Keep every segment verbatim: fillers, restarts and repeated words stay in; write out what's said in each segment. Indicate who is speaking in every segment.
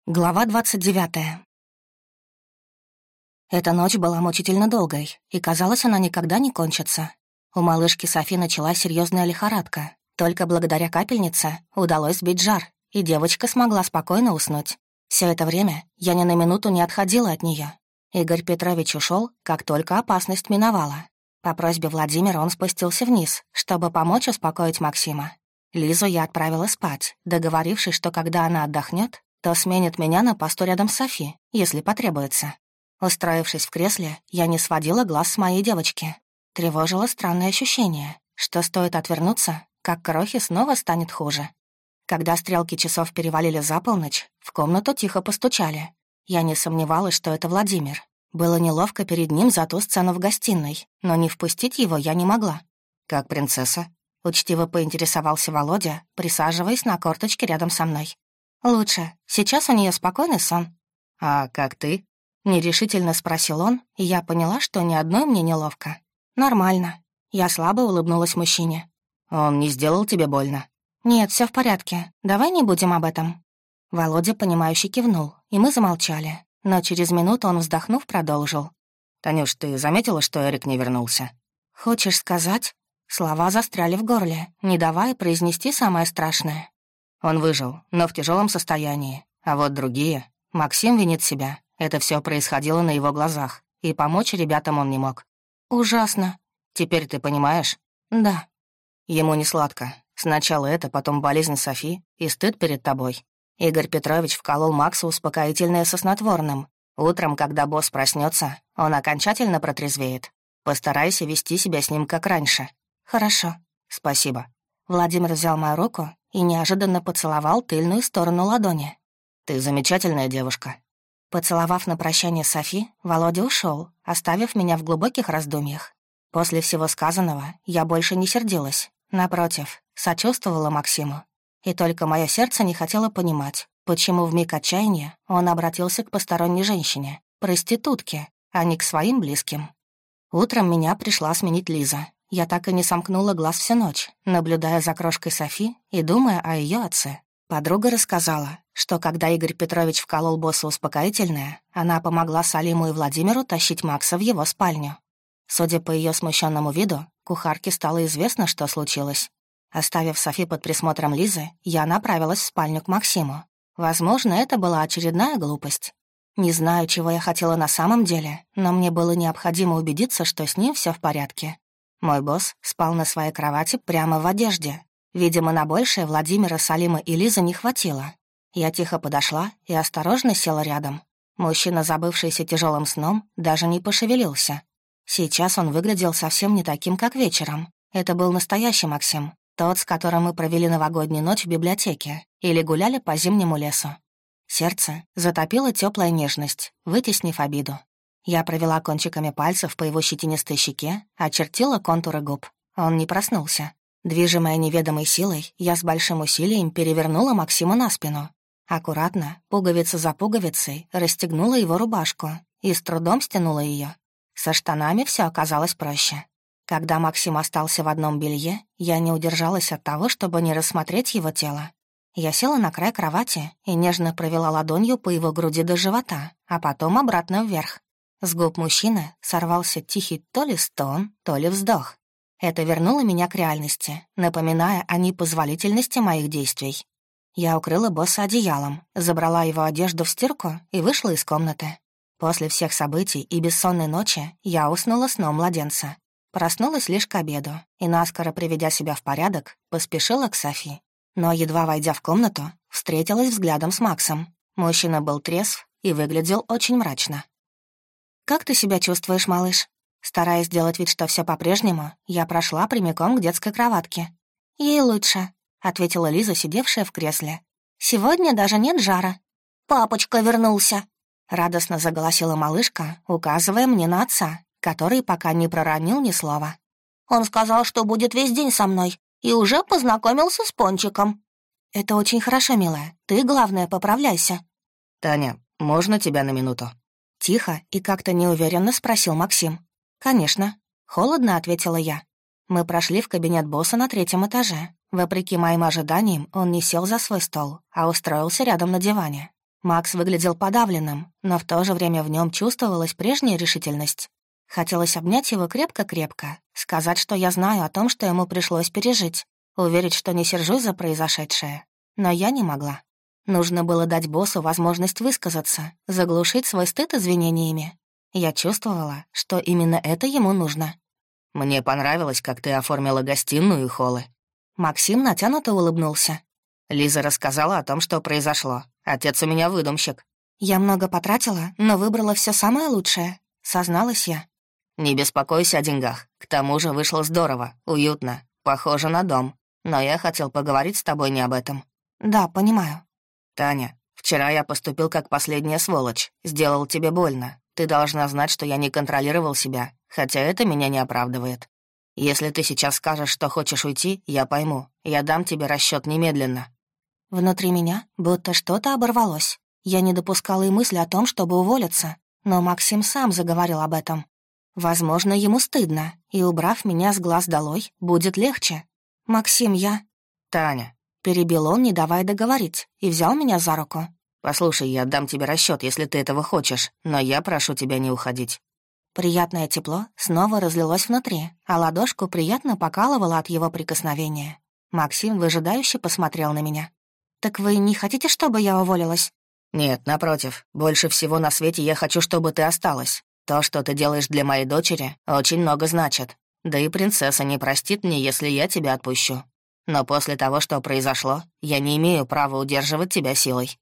Speaker 1: Глава двадцать девятая. Эта ночь была мучительно долгой, и, казалось, она никогда не кончится. У малышки Софи началась серьезная лихорадка. Только благодаря капельнице удалось сбить жар, и девочка смогла спокойно уснуть. Все это время я ни на минуту не отходила от нее. Игорь Петрович ушел, как только опасность миновала. По просьбе Владимира он спустился вниз, чтобы помочь успокоить Максима. Лизу я отправила спать, договорившись, что когда она отдохнет, то сменит меня на посту рядом с Софи, если потребуется. Устроившись в кресле, я не сводила глаз с моей девочки. Тревожило странное ощущение, что стоит отвернуться, как крохе снова станет хуже. Когда стрелки часов перевалили за полночь, в комнату тихо постучали. Я не сомневалась, что это Владимир. Было неловко перед ним за ту сцену в гостиной, но не впустить его я не могла. «Как принцесса?» — учтиво поинтересовался Володя, присаживаясь на корточке рядом со мной. «Лучше. Сейчас у нее спокойный сон». «А как ты?» — нерешительно спросил он, и я поняла, что ни одной мне неловко. «Нормально». Я слабо улыбнулась мужчине. «Он не сделал тебе больно?» «Нет, все в порядке. Давай не будем об этом». Володя, понимающе кивнул, и мы замолчали. Но через минуту он, вздохнув, продолжил. «Танюш, ты заметила, что Эрик не вернулся?» «Хочешь сказать?» Слова застряли в горле, не давая произнести самое страшное. Он выжил, но в тяжелом состоянии. А вот другие... Максим винит себя. Это все происходило на его глазах. И помочь ребятам он не мог. «Ужасно». «Теперь ты понимаешь?» «Да». Ему не сладко. Сначала это, потом болезнь Софи и стыд перед тобой. Игорь Петрович вколол Максу успокоительное со снотворным. Утром, когда босс проснется, он окончательно протрезвеет. Постарайся вести себя с ним как раньше. «Хорошо». «Спасибо». Владимир взял мою руку и неожиданно поцеловал тыльную сторону ладони. «Ты замечательная девушка». Поцеловав на прощание Софи, Володя ушел, оставив меня в глубоких раздумьях. После всего сказанного я больше не сердилась. Напротив, сочувствовала Максиму. И только мое сердце не хотело понимать, почему вмиг отчаяния он обратился к посторонней женщине, проститутке, а не к своим близким. Утром меня пришла сменить Лиза. Я так и не сомкнула глаз всю ночь, наблюдая за крошкой Софи и думая о ее отце. Подруга рассказала, что когда Игорь Петрович вколол боссу успокоительное, она помогла Салиму и Владимиру тащить Макса в его спальню. Судя по ее смущенному виду, кухарке стало известно, что случилось. Оставив Софи под присмотром Лизы, я направилась в спальню к Максиму. Возможно, это была очередная глупость. Не знаю, чего я хотела на самом деле, но мне было необходимо убедиться, что с ним все в порядке. Мой босс спал на своей кровати прямо в одежде. Видимо, на большее Владимира, Салима и Лизы не хватило. Я тихо подошла и осторожно села рядом. Мужчина, забывшийся тяжелым сном, даже не пошевелился. Сейчас он выглядел совсем не таким, как вечером. Это был настоящий Максим, тот, с которым мы провели новогоднюю ночь в библиотеке или гуляли по зимнему лесу. Сердце затопило теплая нежность, вытеснив обиду. Я провела кончиками пальцев по его щетинистой щеке, очертила контуры губ. Он не проснулся. Движимая неведомой силой, я с большим усилием перевернула Максима на спину. Аккуратно, пуговица за пуговицей, расстегнула его рубашку и с трудом стянула ее. Со штанами все оказалось проще. Когда Максим остался в одном белье, я не удержалась от того, чтобы не рассмотреть его тело. Я села на край кровати и нежно провела ладонью по его груди до живота, а потом обратно вверх. С губ мужчины сорвался тихий то ли стон, то ли вздох. Это вернуло меня к реальности, напоминая о непозволительности моих действий. Я укрыла босса одеялом, забрала его одежду в стирку и вышла из комнаты. После всех событий и бессонной ночи я уснула сном младенца. Проснулась лишь к обеду и, наскоро приведя себя в порядок, поспешила к Софи. Но, едва войдя в комнату, встретилась взглядом с Максом. Мужчина был трезв и выглядел очень мрачно. «Как ты себя чувствуешь, малыш?» Стараясь сделать вид, что все по-прежнему, я прошла прямиком к детской кроватке. «Ей лучше», — ответила Лиза, сидевшая в кресле. «Сегодня даже нет жара». «Папочка вернулся», — радостно заголосила малышка, указывая мне на отца, который пока не проронил ни слова. «Он сказал, что будет весь день со мной, и уже познакомился с Пончиком». «Это очень хорошо, милая. Ты, главное, поправляйся».
Speaker 2: «Таня, можно тебя на минуту?»
Speaker 1: Тихо и как-то неуверенно спросил Максим. «Конечно», — холодно ответила я. Мы прошли в кабинет босса на третьем этаже. Вопреки моим ожиданиям, он не сел за свой стол, а устроился рядом на диване. Макс выглядел подавленным, но в то же время в нем чувствовалась прежняя решительность. Хотелось обнять его крепко-крепко, сказать, что я знаю о том, что ему пришлось пережить, уверить, что не сержусь за произошедшее. Но я не могла. Нужно было дать боссу возможность высказаться, заглушить свой стыд извинениями. Я чувствовала, что именно это ему нужно.
Speaker 2: «Мне понравилось, как ты оформила гостиную и холлы».
Speaker 1: Максим натянуто улыбнулся.
Speaker 2: Лиза рассказала о том, что произошло. Отец у меня выдумщик.
Speaker 1: Я много потратила, но выбрала все самое лучшее, созналась я.
Speaker 2: Не беспокойся о деньгах. К тому же вышло здорово, уютно, похоже на дом. Но я хотел поговорить с тобой не об этом.
Speaker 1: Да, понимаю.
Speaker 2: Таня, вчера я поступил как последняя сволочь. Сделал тебе больно. Ты должна знать, что я не контролировал себя, хотя это меня не оправдывает. Если ты сейчас скажешь, что хочешь уйти, я пойму. Я дам тебе расчет немедленно».
Speaker 1: Внутри меня будто что-то оборвалось. Я не допускала и мысли о том, чтобы уволиться, но Максим сам заговорил об этом. Возможно, ему стыдно, и, убрав меня с глаз долой, будет легче. «Максим, я...»
Speaker 2: «Таня...»
Speaker 1: Перебил он, не давая договорить, и взял меня за руку.
Speaker 2: «Послушай, я дам тебе расчет, если ты этого хочешь, но я прошу тебя не уходить».
Speaker 1: Приятное тепло снова разлилось внутри, а ладошку приятно покалывало от его прикосновения. Максим выжидающе посмотрел на меня. «Так вы не хотите, чтобы я уволилась?»
Speaker 2: «Нет, напротив. Больше всего на свете я хочу, чтобы ты осталась. То, что ты делаешь для моей дочери, очень много значит. Да и принцесса не простит мне, если я тебя отпущу. Но после того, что произошло, я не имею права удерживать тебя силой».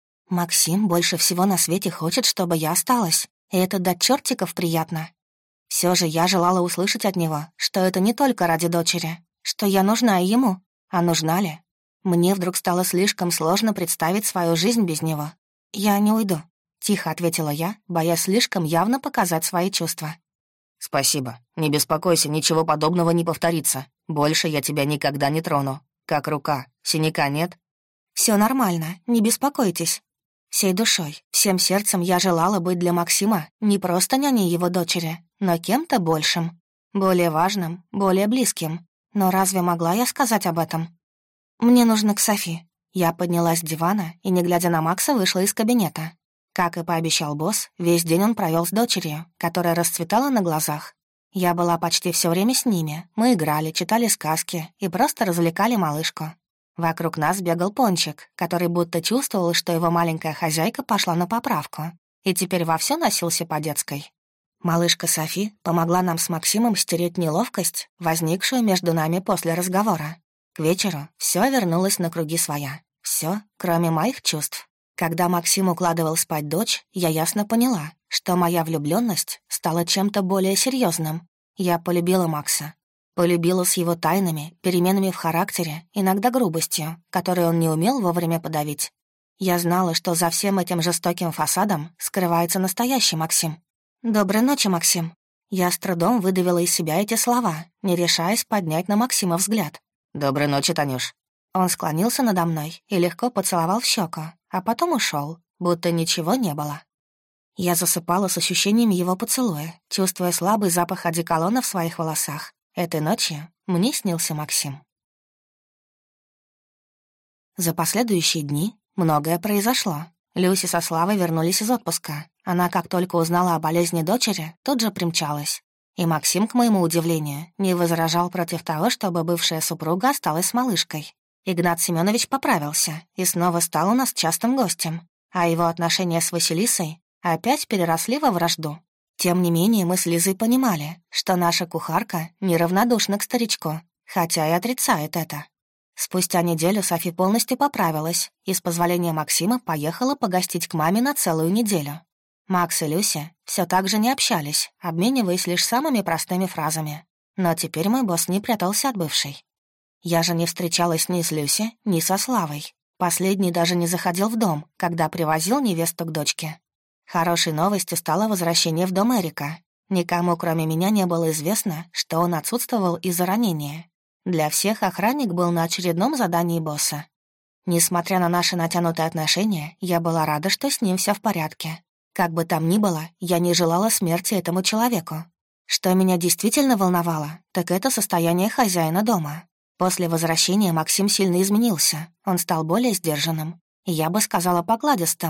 Speaker 1: Максим больше всего на свете хочет, чтобы я осталась, и это до чертиков приятно. Все же я желала услышать от него, что это не только ради дочери, что я нужна и ему, а нужна ли? Мне вдруг стало слишком сложно представить свою жизнь без него. «Я не уйду», — тихо ответила я, боясь слишком явно показать свои чувства.
Speaker 2: «Спасибо. Не беспокойся, ничего подобного не повторится. Больше я тебя никогда не трону. Как рука. Синяка нет?»
Speaker 1: Все нормально, не беспокойтесь». Всей душой, всем сердцем я желала быть для Максима не просто няней его дочери, но кем-то большим, более важным, более близким. Но разве могла я сказать об этом? «Мне нужно к Софи». Я поднялась с дивана и, не глядя на Макса, вышла из кабинета. Как и пообещал босс, весь день он провел с дочерью, которая расцветала на глазах. Я была почти все время с ними. Мы играли, читали сказки и просто развлекали малышку. Вокруг нас бегал Пончик, который будто чувствовал, что его маленькая хозяйка пошла на поправку, и теперь вовсю носился по детской. Малышка Софи помогла нам с Максимом стереть неловкость, возникшую между нами после разговора. К вечеру все вернулось на круги своя. Все, кроме моих чувств. Когда Максим укладывал спать дочь, я ясно поняла, что моя влюбленность стала чем-то более серьезным. Я полюбила Макса. Полюбила с его тайнами, переменами в характере, иногда грубостью, которую он не умел вовремя подавить. Я знала, что за всем этим жестоким фасадом скрывается настоящий Максим. «Доброй ночи, Максим». Я с трудом выдавила из себя эти слова, не решаясь поднять на Максима взгляд.
Speaker 2: «Доброй ночи, Танюш».
Speaker 1: Он склонился надо мной и легко поцеловал в щеку, а потом ушел, будто ничего не было. Я засыпала с ощущением его поцелуя, чувствуя слабый запах одеколона в своих волосах. Этой ночью мне снился Максим. За последующие дни многое произошло. Люси со Славой вернулись из отпуска. Она, как только узнала о болезни дочери, тут же примчалась. И Максим, к моему удивлению, не возражал против того, чтобы бывшая супруга осталась с малышкой. Игнат Семенович поправился и снова стал у нас частым гостем, а его отношения с Василисой опять переросли во вражду. Тем не менее, мы с Лизой понимали, что наша кухарка неравнодушна к старичку, хотя и отрицает это. Спустя неделю Софи полностью поправилась и, с позволения Максима, поехала погостить к маме на целую неделю. Макс и Люся все так же не общались, обмениваясь лишь самыми простыми фразами. Но теперь мой босс не прятался от бывшей. Я же не встречалась ни с Люси, ни со Славой. Последний даже не заходил в дом, когда привозил невесту к дочке. Хорошей новостью стало возвращение в дом Эрика. Никому, кроме меня, не было известно, что он отсутствовал из-за ранения. Для всех охранник был на очередном задании босса. Несмотря на наши натянутые отношения, я была рада, что с ним все в порядке. Как бы там ни было, я не желала смерти этому человеку. Что меня действительно волновало, так это состояние хозяина дома. После возвращения Максим сильно изменился, он стал более сдержанным. Я бы сказала, покладистым.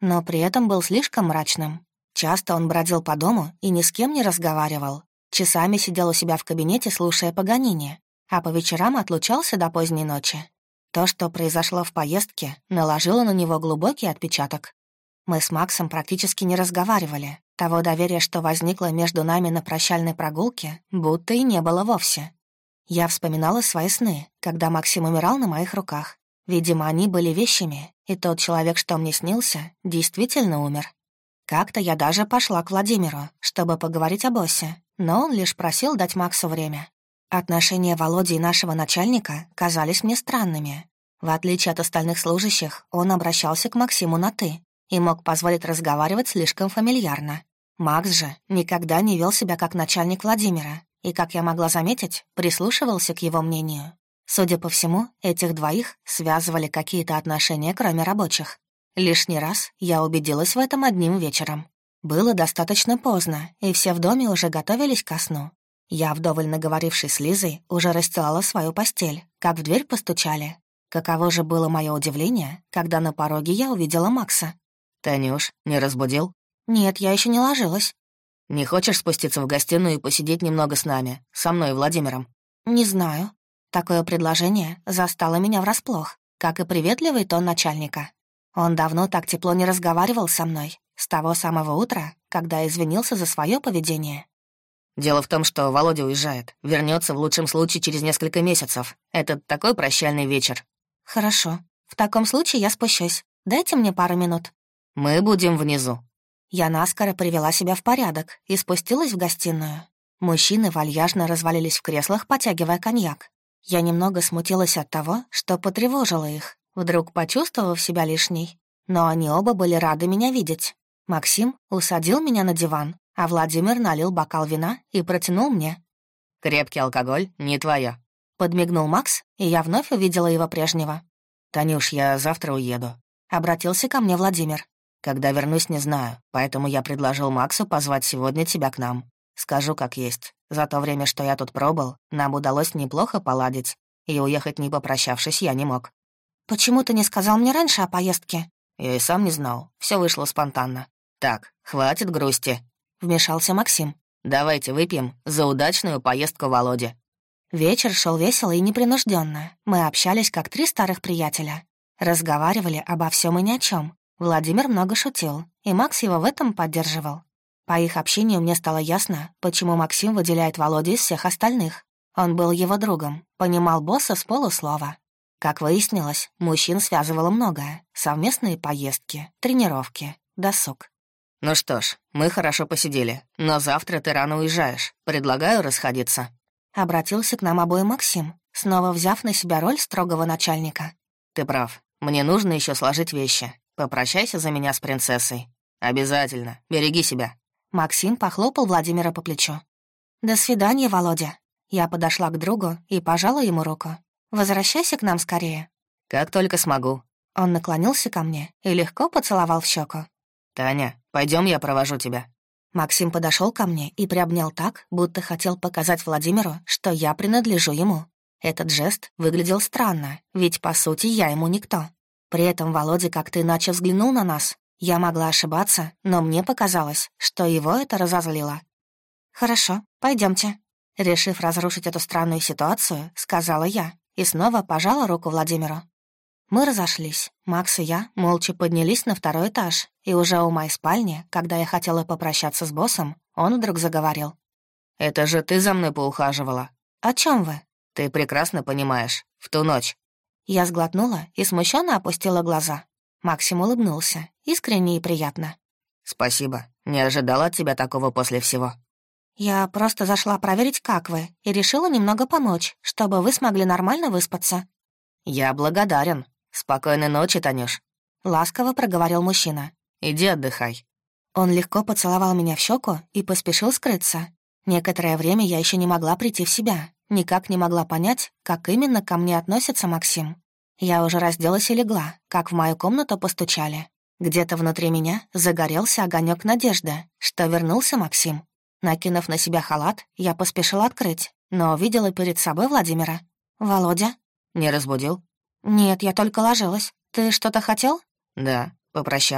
Speaker 1: но при этом был слишком мрачным. Часто он бродил по дому и ни с кем не разговаривал. Часами сидел у себя в кабинете, слушая Паганини, а по вечерам отлучался до поздней ночи. То, что произошло в поездке, наложило на него глубокий отпечаток. Мы с Максом практически не разговаривали. Того доверия, что возникло между нами на прощальной прогулке, будто и не было вовсе. Я вспоминала свои сны, когда Максим умирал на моих руках. Видимо, они были вещами, и тот человек, что мне снился, действительно умер. Как-то я даже пошла к Владимиру, чтобы поговорить о боссе, но он лишь просил дать Максу время. Отношения Володи и нашего начальника казались мне странными. В отличие от остальных служащих, он обращался к Максиму на «ты» и мог позволить разговаривать слишком фамильярно. Макс же никогда не вел себя как начальник Владимира и, как я могла заметить, прислушивался к его мнению. Судя по всему, этих двоих связывали какие-то отношения, кроме рабочих. Лишний раз я убедилась в этом одним вечером. Было достаточно поздно, и все в доме уже готовились ко сну. Я, вдоволь наговорившись с Лизой, уже расстилала свою постель, как в дверь постучали. Каково же было мое удивление, когда на пороге я увидела Макса.
Speaker 2: «Танюш, не разбудил?»
Speaker 1: «Нет, я еще не ложилась».
Speaker 2: «Не хочешь спуститься в гостиную и посидеть немного с нами, со мной и Владимиром?»
Speaker 1: «Не знаю». Такое предложение застало меня врасплох, как и приветливый тон начальника. Он давно так тепло не разговаривал со мной, с того самого утра, когда извинился за свое поведение.
Speaker 2: «Дело в том, что Володя уезжает, вернется в лучшем случае через несколько месяцев. Это такой прощальный вечер».
Speaker 1: «Хорошо. В таком случае я спущусь. Дайте мне пару минут».
Speaker 2: «Мы будем внизу».
Speaker 1: Я наскоро привела себя в порядок и спустилась в гостиную. Мужчины вальяжно развалились в креслах, потягивая коньяк. Я немного смутилась от того, что потревожила их, вдруг почувствовав себя лишней. Но они оба были рады меня видеть. Максим усадил меня на диван, а Владимир налил бокал вина и протянул мне.
Speaker 2: «Крепкий алкоголь не твоё»,
Speaker 1: — подмигнул Макс, и я вновь увидела его прежнего.
Speaker 2: «Танюш, я завтра уеду»,
Speaker 1: — обратился ко мне Владимир.
Speaker 2: «Когда вернусь, не знаю, поэтому я предложил Максу позвать сегодня тебя к нам. Скажу, как есть. За то время, что я тут пробыл, нам удалось неплохо поладить, и уехать не попрощавшись я не мог».
Speaker 1: «Почему ты не сказал мне раньше о поездке?»
Speaker 2: «Я и сам не знал, все вышло спонтанно». «Так, хватит грусти», — вмешался Максим. «Давайте выпьем за удачную поездку Володе».
Speaker 1: Вечер шел весело и непринужденно. Мы общались как три старых приятеля. Разговаривали обо всем и ни о чем. Владимир много шутил, и Макс его в этом поддерживал. По их общению мне стало ясно, почему Максим выделяет Володю из всех остальных. Он был его другом, понимал босса с полуслова. Как выяснилось, мужчин связывало многое. Совместные поездки, тренировки, досуг.
Speaker 2: «Ну что ж, мы хорошо посидели, но завтра ты рано уезжаешь. Предлагаю расходиться».
Speaker 1: Обратился к нам обоим Максим, снова взяв на себя роль строгого начальника.
Speaker 2: «Ты прав. Мне нужно еще сложить вещи. Попрощайся за меня с принцессой. Обязательно. Береги себя».
Speaker 1: Максим похлопал Владимира по плечу. «До свидания, Володя». Я подошла к другу и пожала ему руку. «Возвращайся к нам скорее».
Speaker 2: «Как только смогу».
Speaker 1: Он наклонился ко мне и легко поцеловал в щеку.
Speaker 2: «Таня, пойдем, я провожу тебя».
Speaker 1: Максим подошел ко мне и приобнял так, будто хотел показать Владимиру, что я принадлежу ему. Этот жест выглядел странно, ведь, по сути, я ему никто. При этом Володя как-то иначе взглянул на нас. Я могла ошибаться, но мне показалось, что его это разозлило. «Хорошо, пойдемте. Решив разрушить эту странную ситуацию, сказала я и снова пожала руку Владимиру. Мы разошлись. Макс и я молча поднялись на второй этаж, и уже у моей спальни, когда я хотела попрощаться с боссом, он вдруг заговорил.
Speaker 2: «Это же ты за мной поухаживала».
Speaker 1: «О чем вы?»
Speaker 2: «Ты прекрасно понимаешь. В ту ночь».
Speaker 1: Я сглотнула и смущенно опустила глаза. Максим улыбнулся, искренне и приятно.
Speaker 2: «Спасибо. Не ожидала от тебя такого после всего».
Speaker 1: «Я просто зашла проверить, как вы, и решила немного помочь, чтобы вы смогли нормально выспаться».
Speaker 2: «Я благодарен. Спокойной ночи, Танюш»,
Speaker 1: — ласково проговорил мужчина.
Speaker 2: «Иди отдыхай».
Speaker 1: Он легко поцеловал меня в щеку и поспешил скрыться. Некоторое время я еще не могла прийти в себя, никак не могла понять, как именно ко мне относится Максим. Я уже разделась и легла, как в мою комнату постучали. Где-то внутри меня загорелся огонек надежды, что вернулся Максим. Накинув на себя халат, я поспешила открыть, но увидела перед собой Владимира. «Володя?»
Speaker 2: «Не разбудил?»
Speaker 1: «Нет, я только ложилась. Ты что-то хотел?»
Speaker 2: «Да, попрощаться.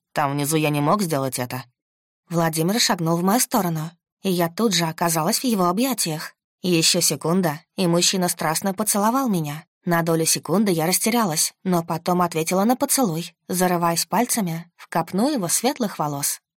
Speaker 2: Там внизу я не мог сделать это».
Speaker 1: Владимир шагнул в мою сторону, и я тут же оказалась в его объятиях. Еще секунда, и мужчина страстно поцеловал меня. На долю секунды я растерялась, но потом ответила на поцелуй, зарываясь пальцами в копну его светлых волос.